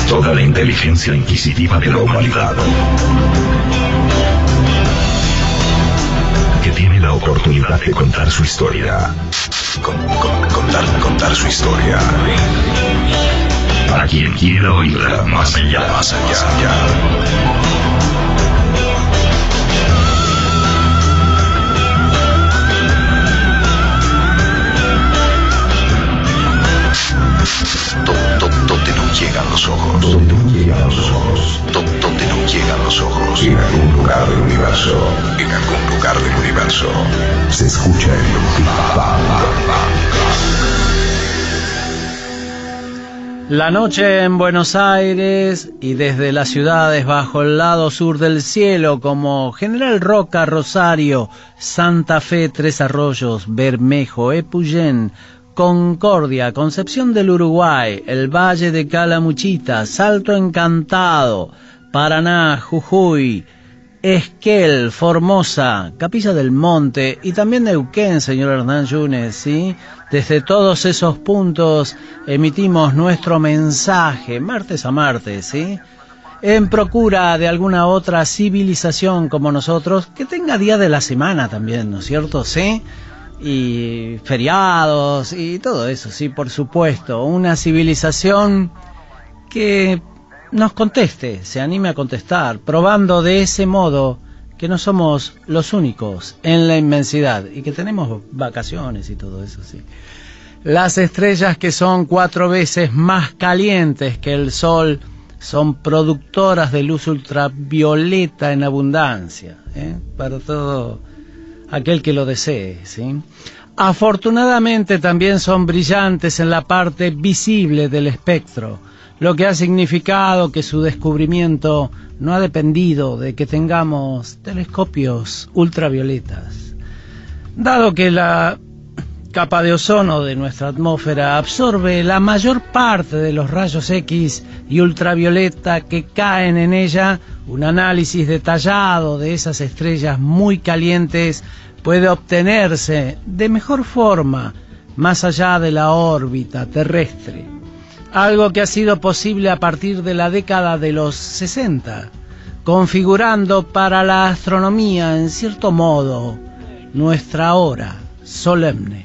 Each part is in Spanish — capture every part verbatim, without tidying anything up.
Toda la inteligencia inquisitiva de la humanidad, que tiene la oportunidad de contar su historia. Con, con, contar, contar su historia. Para quien quiera oírla más allá, más allá, más allá. Donde no llegan los ojos. Donde no llegan los ojos. Donde no llegan los ojos. En algún lugar del universo. En algún lugar del universo. Se escucha el Big Bang. La noche en Buenos Aires y desde las ciudades bajo el lado sur del cielo como General Roca, Rosario, Santa Fe, Tres Arroyos, Bermejo, Epuyén, Concordia, Concepción del Uruguay, el Valle de Calamuchita, Salto Encantado, Paraná, Jujuy, Esquel, Formosa, Capilla del Monte y también Neuquén, señor Hernán Yunes, ¿sí? Desde todos esos puntos emitimos nuestro mensaje, martes a martes, ¿sí? En procura de alguna otra civilización como nosotros, que tenga día de la semana también, ¿no es cierto? ¿Sí? Y feriados y todo eso, sí, por supuesto. Una civilización que nos conteste, se anime a contestar, probando de ese modo que no somos los únicos en la inmensidad y que tenemos vacaciones y todo eso, sí. Las estrellas, que son cuatro veces más calientes que el Sol, son productoras de luz ultravioleta en abundancia, ¿eh? Para todo aquel que lo desee, ¿sí? Afortunadamente también son brillantes en la parte visible del espectro, lo que ha significado que su descubrimiento no ha dependido de que tengamos telescopios ultravioletas. Dado que la capa de ozono de nuestra atmósfera absorbe la mayor parte de los rayos X y ultravioleta que caen en ella, un análisis detallado de esas estrellas muy calientes puede obtenerse de mejor forma más allá de la órbita terrestre. Algo que ha sido posible a partir de la década de los sesenta, configurando para la astronomía, en cierto modo, nuestra hora solemne.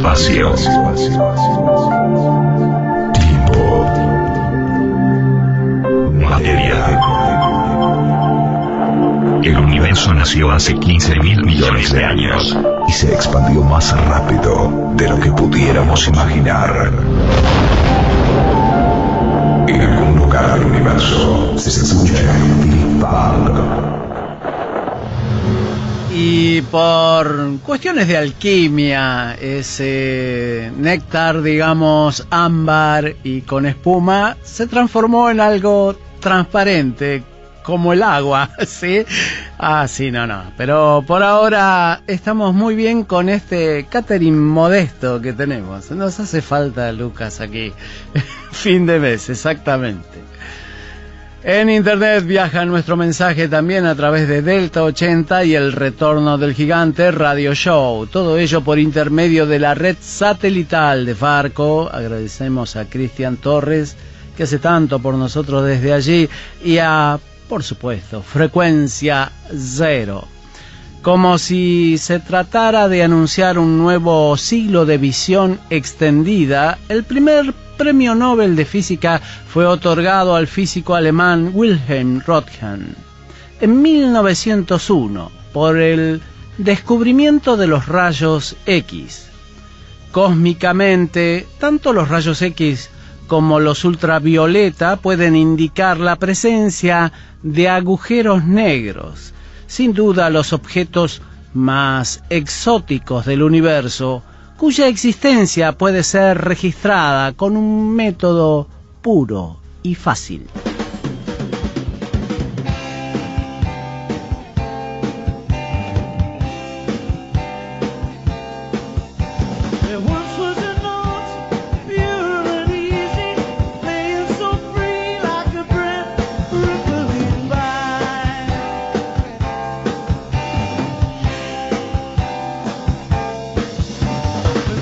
Espacio. Tiempo. Materia. El universo nació hace quince mil millones de años y se expandió más rápido de lo que pudiéramos imaginar. En algún lugar del universo se escucha el Big Bang. Y por cuestiones de alquimia, ese néctar, digamos, ámbar y con espuma, se transformó en algo transparente, como el agua, ¿sí? Ah, sí, no, no. Pero por ahora estamos muy bien con este catering modesto que tenemos. Nos hace falta, Lucas, aquí. Fin de mes, exactamente. En internet viaja nuestro mensaje también a través de Delta ochenta y el Retorno del Gigante Radio Show. Todo ello por intermedio de la red satelital de Farco. Agradecemos a Cristian Torres, que hace tanto por nosotros desde allí, y a, por supuesto, Frecuencia Cero. Como si se tratara de anunciar un nuevo siglo de visión extendida, el primer premio Nobel de Física fue otorgado al físico alemán Wilhelm Röntgen en mil novecientos uno por el descubrimiento de los rayos X. Cósmicamente, tanto los rayos X como los ultravioleta pueden indicar la presencia de agujeros negros. Sin duda, los objetos más exóticos del universo, cuya existencia puede ser registrada con un método puro y fácil.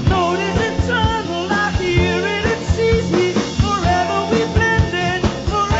Forever we blended, forever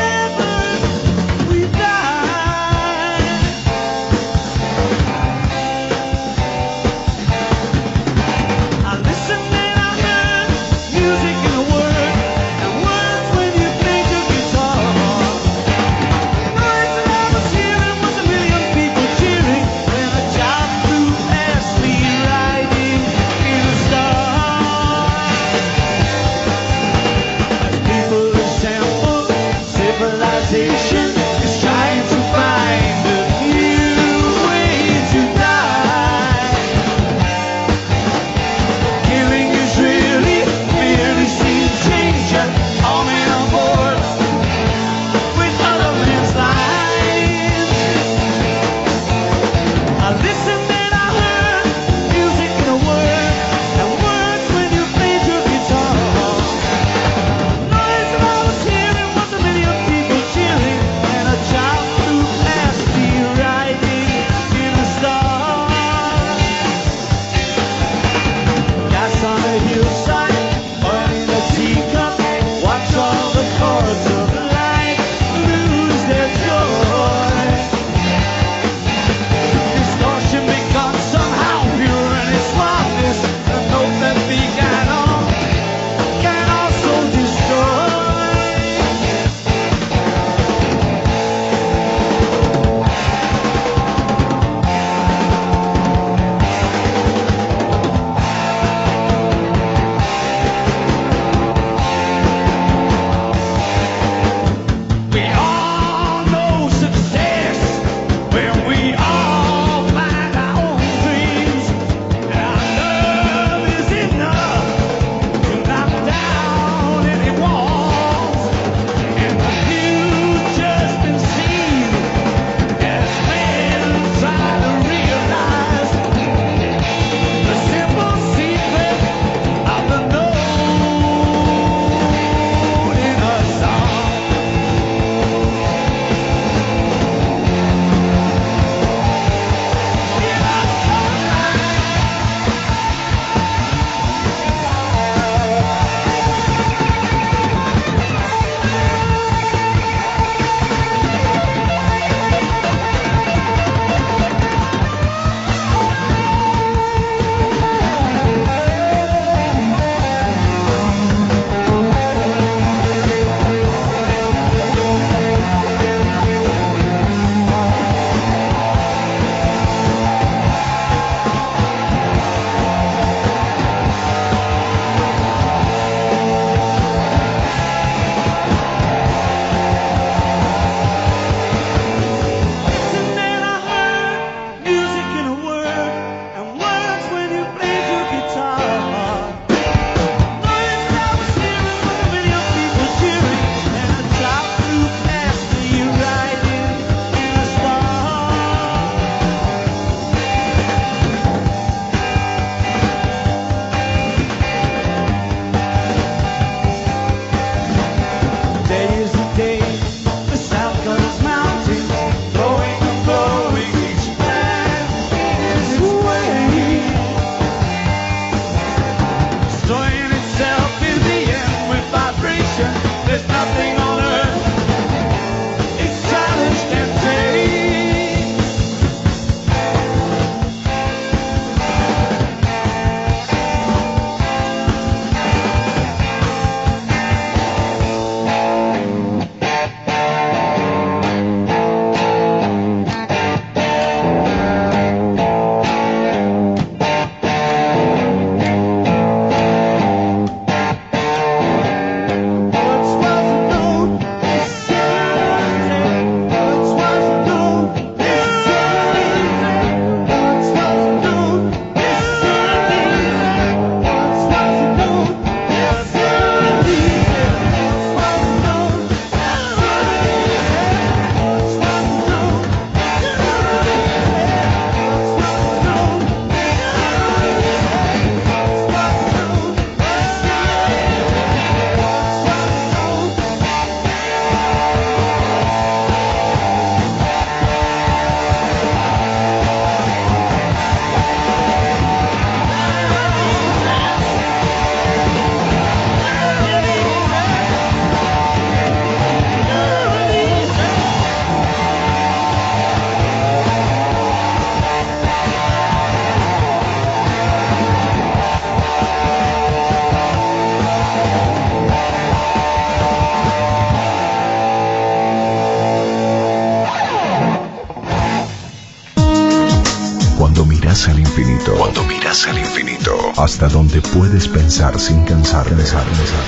Viajas al infinito, hasta donde puedes pensar sin cansar, pensar, pensar.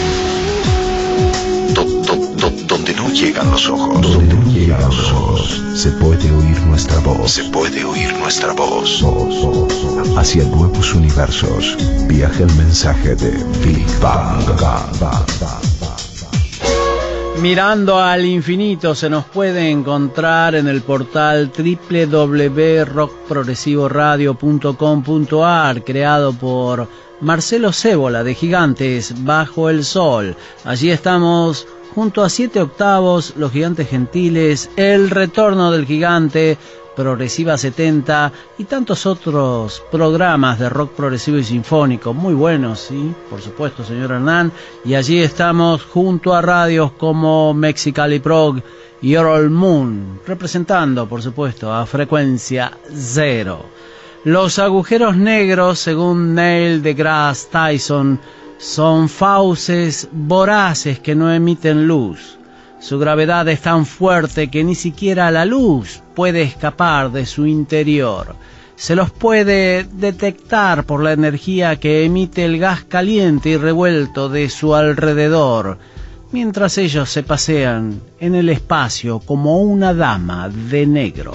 Do, do, do, donde no llegan los ojos, donde no llegan los ojos, se puede oír nuestra voz, se puede oír nuestra voz. Voz, voz, voz. Hacia nuevos universos, viaja el mensaje de Big Bang. Bang, Bang, Bang. Mirando al infinito se nos puede encontrar en el portal doble u doble u doble u punto rock progresivo radio punto com punto a r, creado por Marcelo Cébola de Gigantes Bajo el Sol. Allí estamos junto a Siete Octavos, Los Gigantes Gentiles, El Retorno del Gigante, Progresiva setenta y tantos otros programas de rock progresivo y sinfónico muy buenos, sí, por supuesto, señor Hernán. Y allí estamos junto a radios como Mexicali Prog y Oral Moon, representando, por supuesto, a Frecuencia Cero. Los agujeros negros, según Neil deGrasse Tyson, son fauces voraces que no emiten luz. Su gravedad es tan fuerte que ni siquiera la luz puede escapar de su interior. Se los puede detectar por la energía que emite el gas caliente y revuelto de su alrededor, mientras ellos se pasean en el espacio como una dama de negro.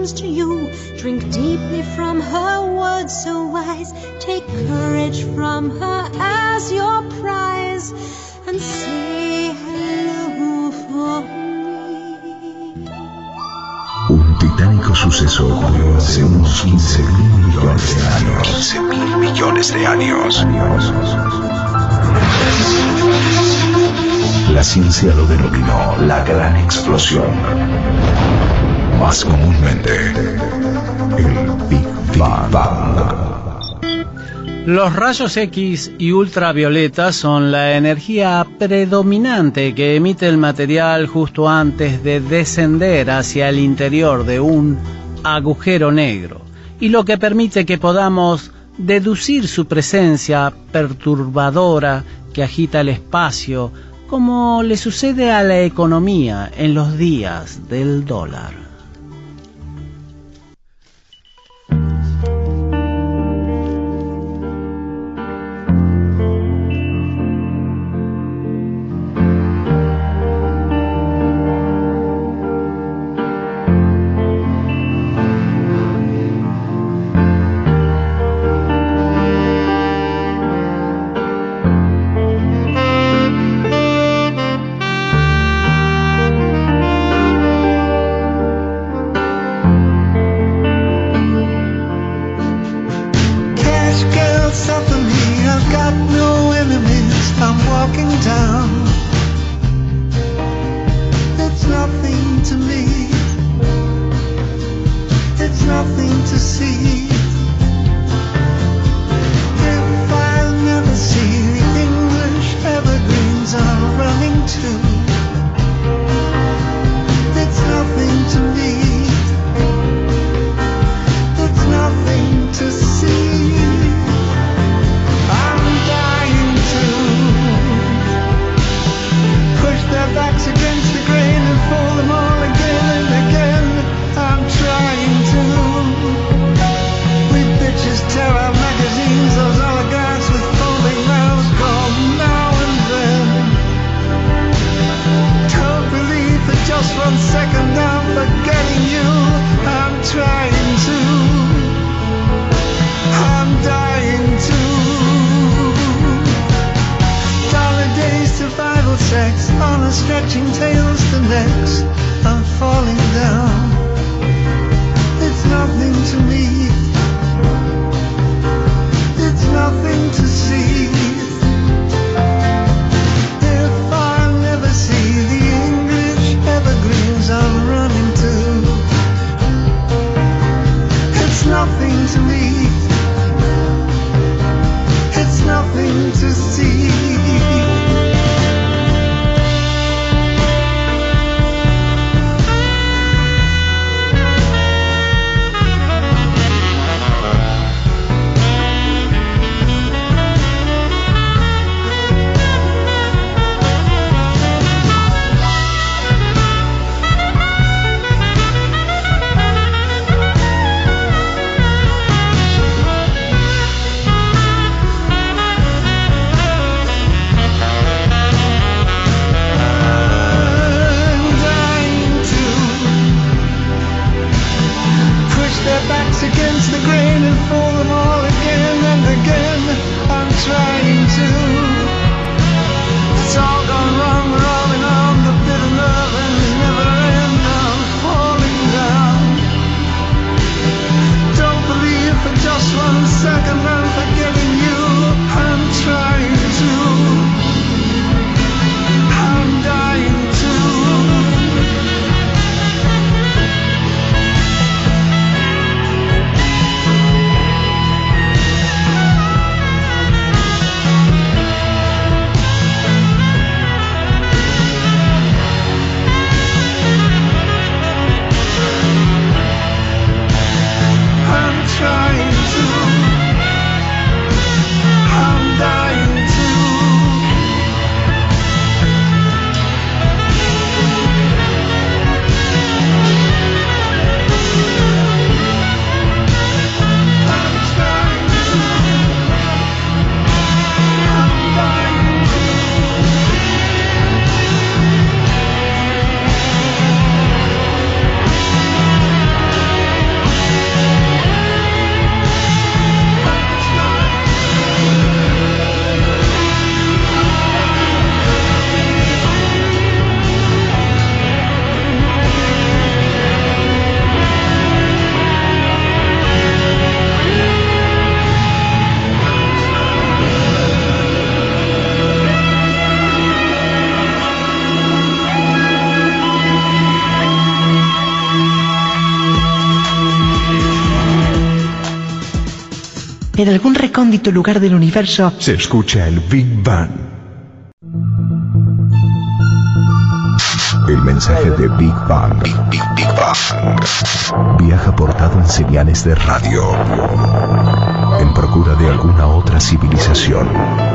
means to you. Drink deeply from her words so wise. Take courage from her as your prize. And say hello for me. Un titánico suceso hace unos quince mil millones de años. quince mil millones de años. La ciencia lo denominó la gran explosión. Más comúnmente, el Big Bang. Los rayos X y ultravioleta son la energía predominante que emite el material justo antes de descender hacia el interior de un agujero negro, y lo que permite que podamos deducir su presencia perturbadora que agita el espacio, como le sucede a la economía en los días del dólar. En algún recóndito lugar del universo se escucha el Big Bang. El mensaje de Big Bang, Big, Big, Big Bang viaja portado en señales de radio en procura de alguna otra civilización.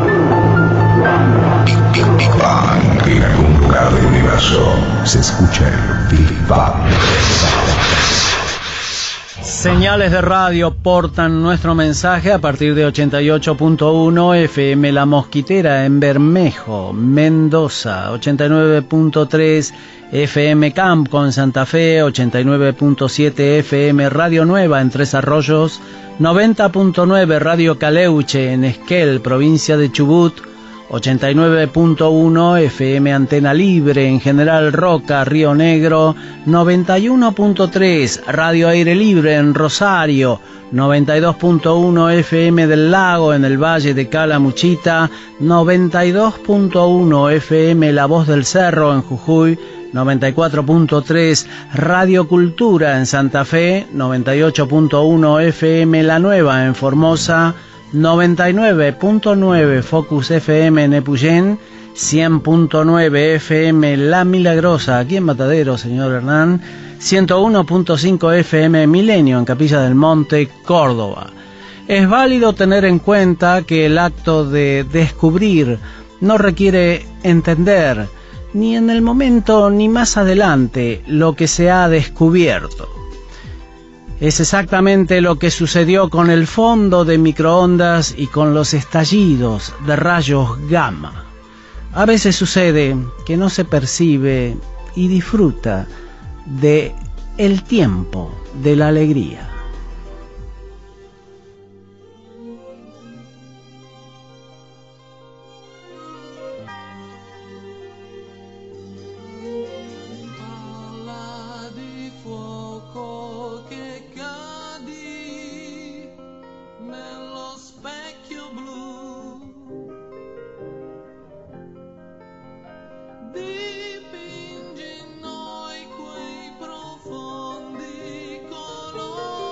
Big, Big, Big Bang. En algún lugar del universo se escucha el Big Bang. Señales de radio portan nuestro mensaje a partir de ochenta y ocho punto uno F M La Mosquitera en Bermejo, Mendoza, ochenta y nueve punto tres F M Campo en Santa Fe, ochenta y nueve punto siete F M Radio Nueva en Tres Arroyos, noventa punto nueve Radio Caleuche en Esquel, provincia de Chubut, ochenta y nueve punto uno F M Antena Libre en General Roca, Río Negro, noventa y uno punto tres Radio Aire Libre en Rosario, noventa y dos punto uno F M del Lago en el Valle de Calamuchita, noventa y dos punto uno F M La Voz del Cerro en Jujuy, noventa y cuatro punto tres Radio Cultura en Santa Fe, noventa y ocho punto uno F M La Nueva en Formosa, noventa y nueve punto nueve Focus F M en Epuyén, cien punto nueve F M La Milagrosa aquí en Matadero, señor Hernán, ciento uno punto cinco F M Milenio en Capilla del Monte, Córdoba. Es válido tener en cuenta que el acto de descubrir no requiere entender, ni en el momento ni más adelante, lo que se ha descubierto. Es exactamente lo que sucedió con el fondo de microondas y con los estallidos de rayos gamma. A veces sucede que no se percibe y disfruta de el tiempo de la alegría. Dipingi in noi quei profondi colori.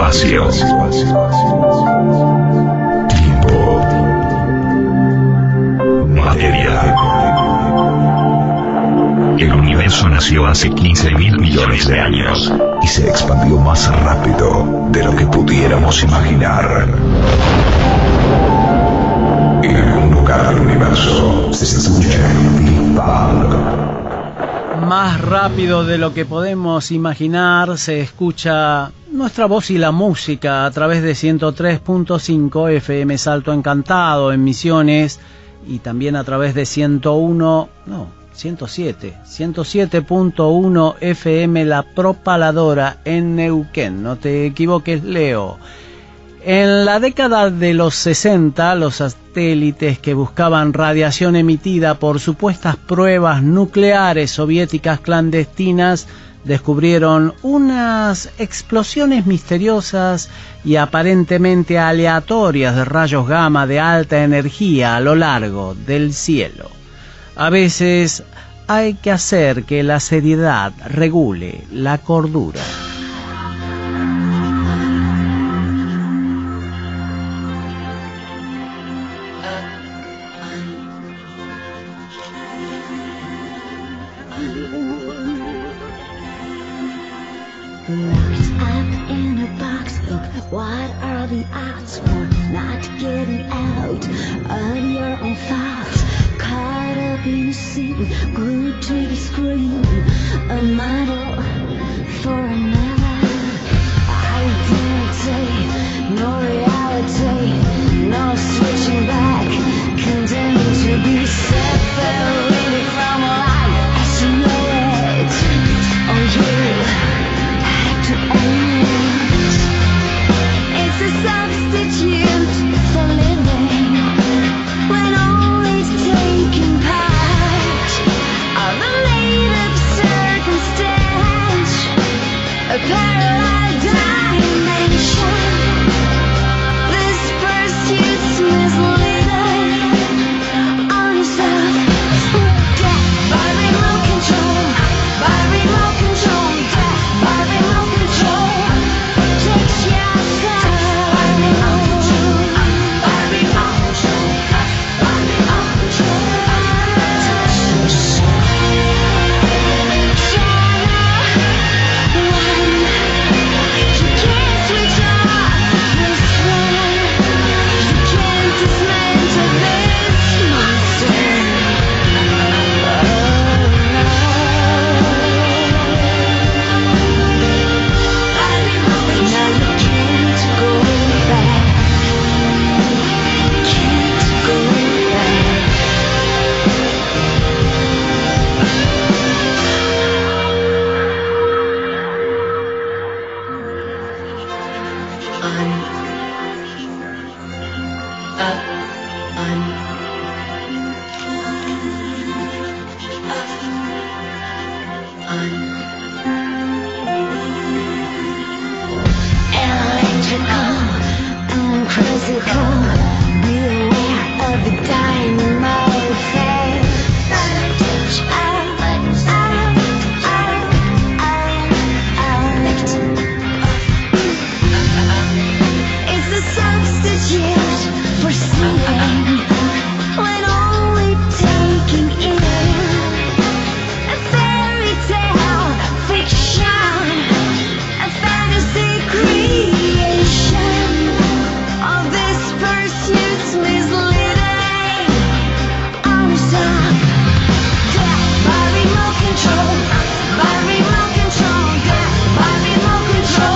espacio. Tiempo. Materia. El universo nació hace quince mil millones de años y se expandió más rápido de lo que pudiéramos imaginar. En algún lugar del universo se escucha el Big Bang. Más rápido de lo que podemos imaginar se escucha nuestra voz y la música a través de ciento tres punto cinco F M Salto Encantado en Misiones y también a través de ciento uno, no, ciento siete, ciento siete punto uno F M La Propaladora en Neuquén. No te equivoques, Leo. En la década de los sesenta, los satélites que buscaban radiación emitida por supuestas pruebas nucleares soviéticas clandestinas descubrieron unas explosiones misteriosas y aparentemente aleatorias de rayos gamma de alta energía a lo largo del cielo. A veces hay que hacer que la seriedad regule la cordura.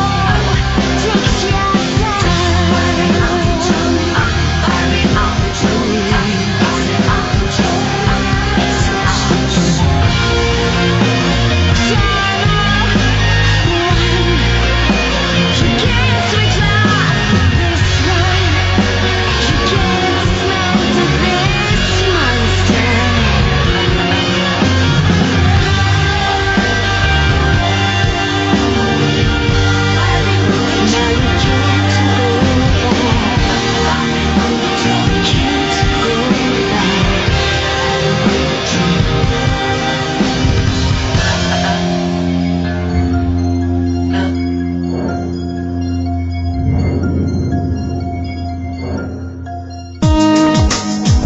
Control.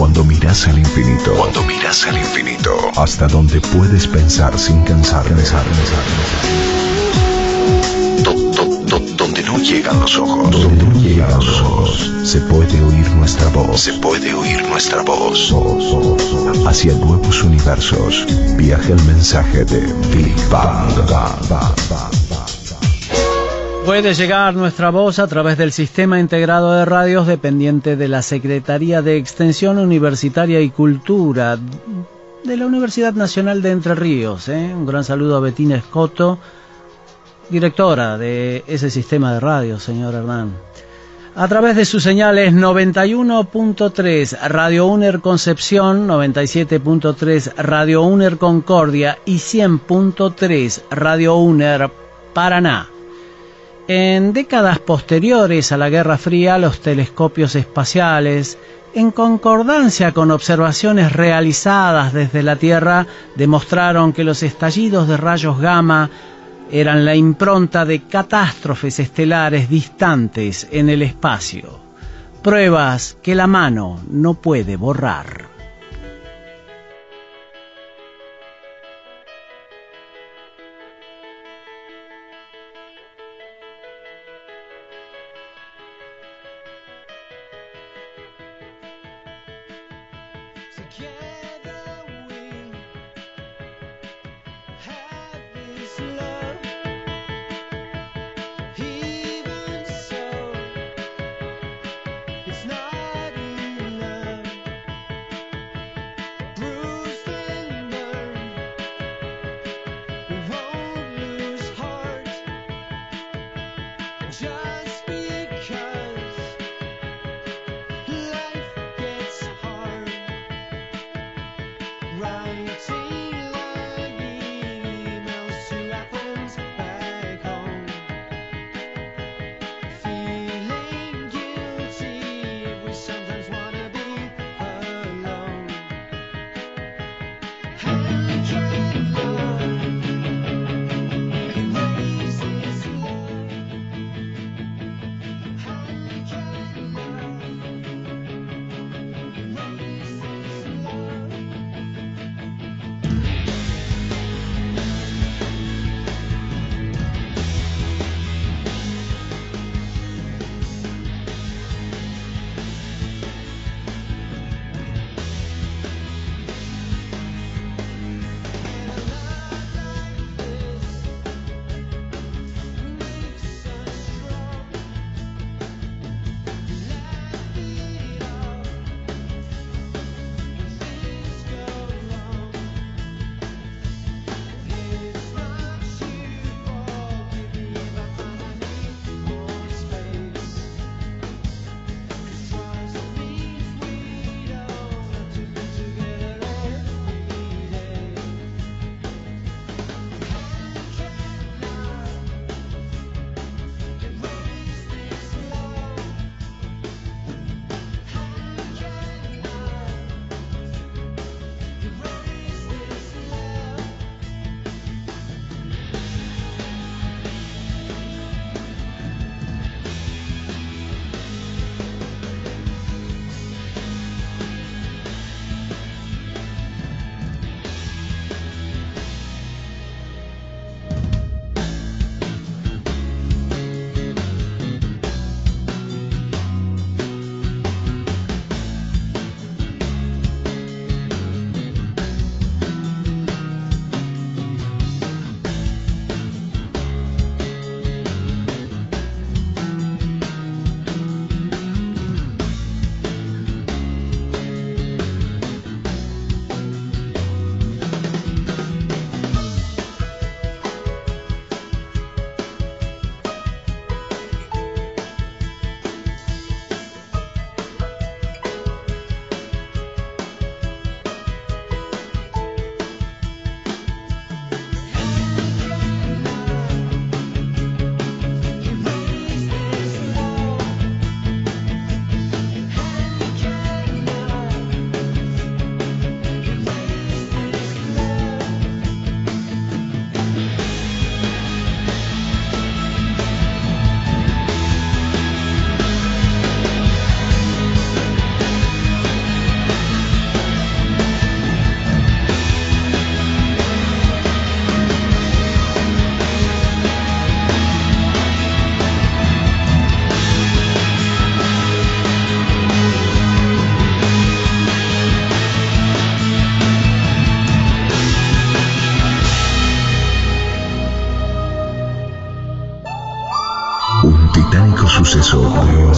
Cuando miras al infinito, cuando miras al infinito, hasta donde puedes pensar sin cansar, pensar, pensar, pensar. Do, do, do, donde no llegan los ojos, donde no llegan los ojos, se puede oír nuestra voz, se puede oír nuestra voz. Hacia nuevos universos, viaja el mensaje de Big Bang. Puede llegar nuestra voz a través del Sistema Integrado de Radios dependiente de la Secretaría de Extensión Universitaria y Cultura de la Universidad Nacional de Entre Ríos. ¿eh? Un gran saludo a Betina Escoto, directora de ese sistema de radios, señor Hernán. A través de sus señales noventa y uno punto tres Radio UNER Concepción, noventa y siete punto tres Radio UNER Concordia y cien punto tres Radio UNER Paraná. En décadas posteriores a la Guerra Fría, los telescopios espaciales, en concordancia con observaciones realizadas desde la Tierra, demostraron que los estallidos de rayos gamma eran la impronta de catástrofes estelares distantes en el espacio. Pruebas que la mano no puede borrar.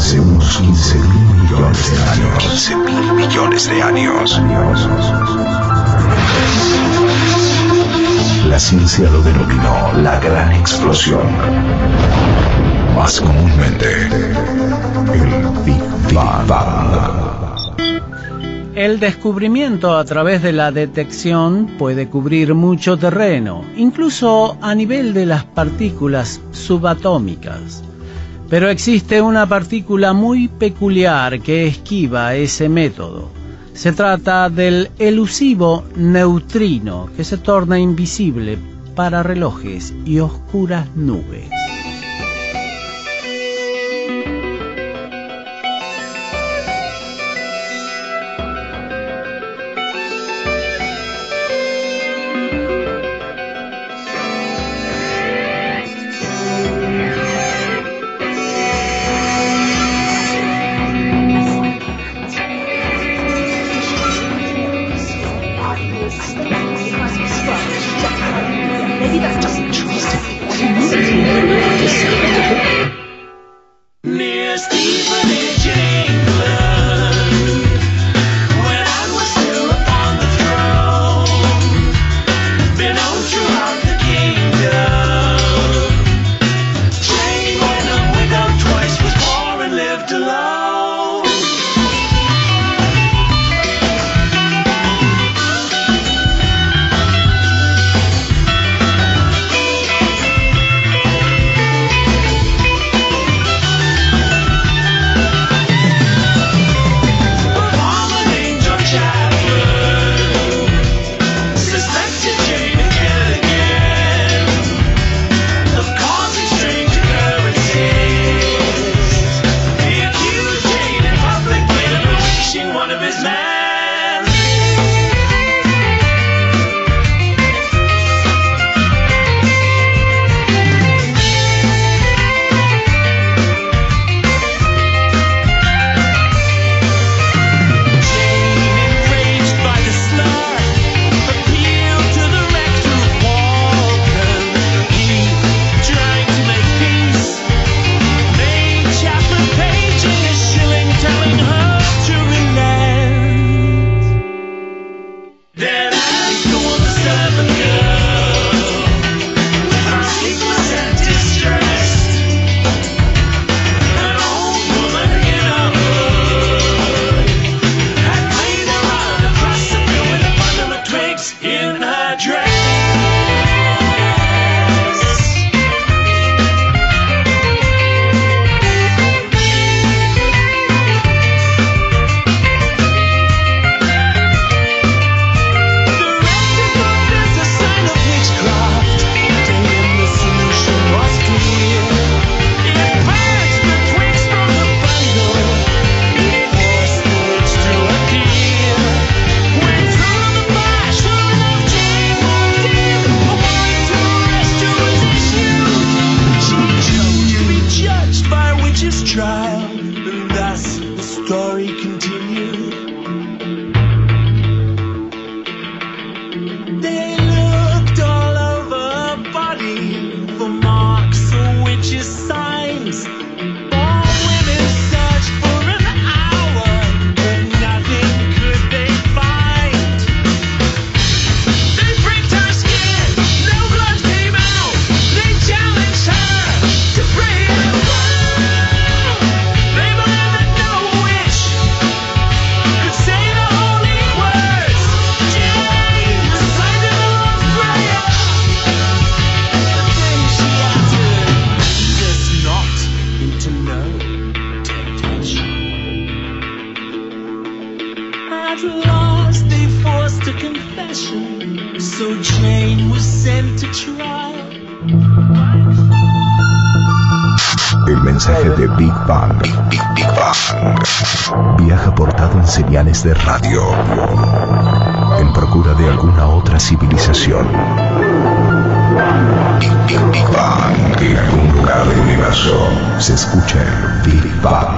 hace unos quince mil millones de años. quince mil millones de años. La ciencia lo denominó la gran explosión. Más comúnmente, el Big Bang. El descubrimiento a través de la detección puede cubrir mucho terreno, incluso a nivel de las partículas subatómicas. Pero existe una partícula muy peculiar que esquiva ese método. Se trata del elusivo neutrino, que se torna invisible para relojes y oscuras nubes. El mensaje de Big Bang, Big, Big, Big Bang viaja portado en señales de radio en procura de alguna otra civilización. Big, Big, Big Bang. En algún lugar del universo se escucha el Big Bang.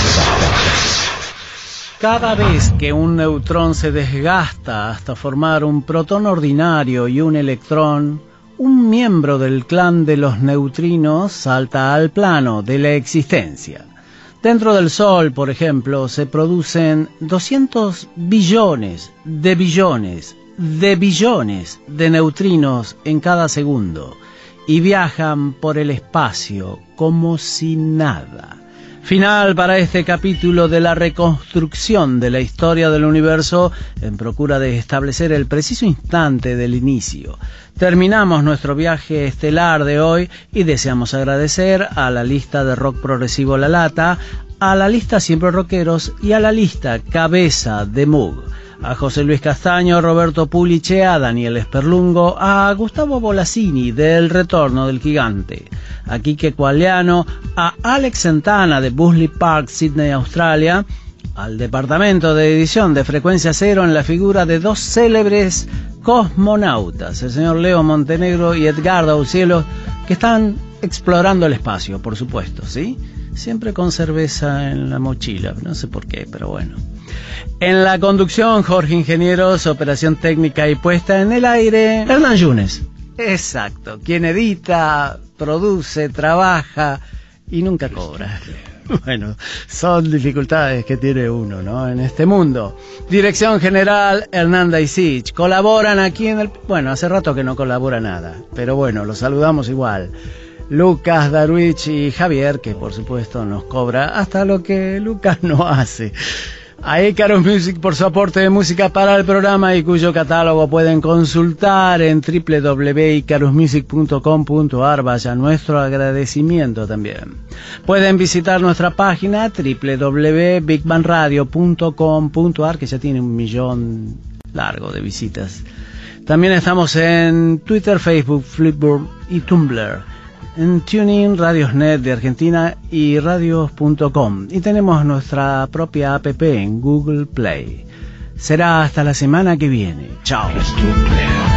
Cada vez que un neutrón se desgasta hasta formar un protón ordinario y un electrón, un miembro del clan de los neutrinos salta al plano de la existencia. Dentro del Sol, por ejemplo, se producen doscientos billones de billones de billones de neutrinos en cada segundo y viajan por el espacio como si nada. Final para este capítulo de la reconstrucción de la historia del universo en procura de establecer el preciso instante del inicio. Terminamos nuestro viaje estelar de hoy y deseamos agradecer a la lista de rock progresivo La Lata, a la lista Siempre Rockeros y a la lista Cabeza de Moog. A José Luis Castaño, Roberto Puliche, a Daniel Esperlungo, a Gustavo Bolasini del Retorno del Gigante, a Quique Cualiano, a Alex Santana de Busley Park, Sydney, Australia, al departamento de edición de Frecuencia Cero en la figura de dos célebres cosmonautas, el señor Leo Montenegro y Edgardo Aucielo, que están explorando el espacio, por supuesto, ¿sí? Siempre con cerveza en la mochila, no sé por qué, pero bueno. En la conducción, Jorge Ingenieros, operación técnica y puesta en el aire, Hernán Yunes. Exacto, quien edita, produce, trabaja y nunca cobra. Bueno, son dificultades que tiene uno, ¿no? En este mundo. Dirección general, Hernán Daisich. Colaboran aquí en el... Bueno, hace rato que no colabora nada, pero bueno, los saludamos igual. Lucas Darwich y Javier, que por supuesto nos cobra hasta lo que Lucas no hace. A Icarus Music por su aporte de música para el programa y cuyo catálogo pueden consultar en doble u doble u doble u punto icarus music punto com punto a r. Vaya nuestro agradecimiento también. Pueden visitar nuestra página doble u doble u doble u punto big bang radio punto com punto a r, que ya tiene un millón largo de visitas. También estamos en Twitter, Facebook, Flipboard y Tumblr. En TuneIn, Radiosnet de Argentina y radios punto com. Y tenemos nuestra propia app en Google Play. Será hasta la semana que viene. Chao.